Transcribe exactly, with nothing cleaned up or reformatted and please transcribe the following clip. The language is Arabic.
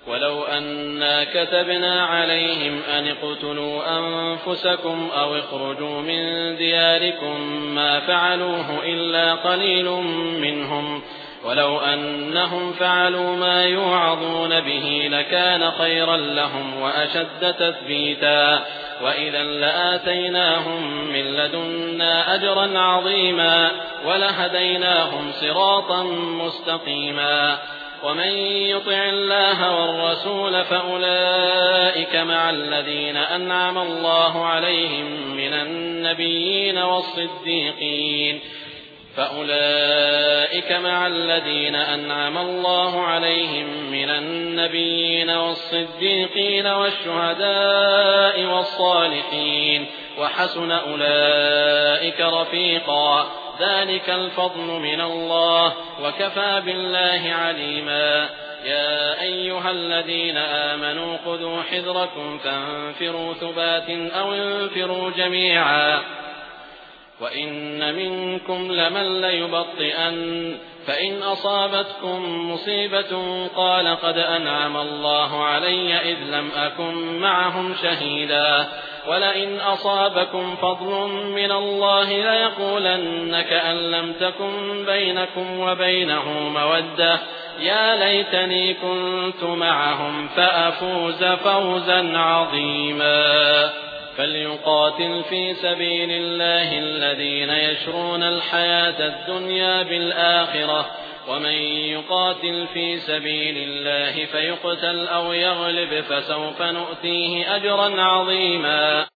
ولو أنا كتبنا عليهم أن اقتلوا أنفسكم أو اخرجوا من دياركم ما فعلوه إلا قليل منهم ولو أنهم فعلوا ما يوعظون به لكان خيرا لهم وأشد تثبيتا وإذا لآتيناهم من لدنا أجرا عظيما ولهديناهم صراطا مستقيما ومن يطع الله والرسول فأولئك مع الذين أنعم الله عليهم من النبيين والصديقين فأولئك مع الذين أنعم الله عليهم من النبيين والصديقين والشهداء والصالحين وحسن أولئك رفيقا ذلك الفضل من الله وكفى بالله عليما يا أيها الذين آمنوا خذوا حذركم فانفروا ثبات أو انفروا جميعا وإن منكم لمن ليبطئن فإن أصابتكم مصيبة قال قد أنعم الله علي إذ لم أكن معهم شهيدا ولئن أصابكم فضل من الله ليقولن كأن لم تكن بينكم وبينه مودة يا ليتني كنت معهم فأفوز فوزا عظيما فليقاتل في سبيل الله الذين يشرون الحياة الدنيا بالآخرة ومن يقاتل في سبيل الله فيقتل أو يغلب فسوف نؤتيه أجرا عظيما.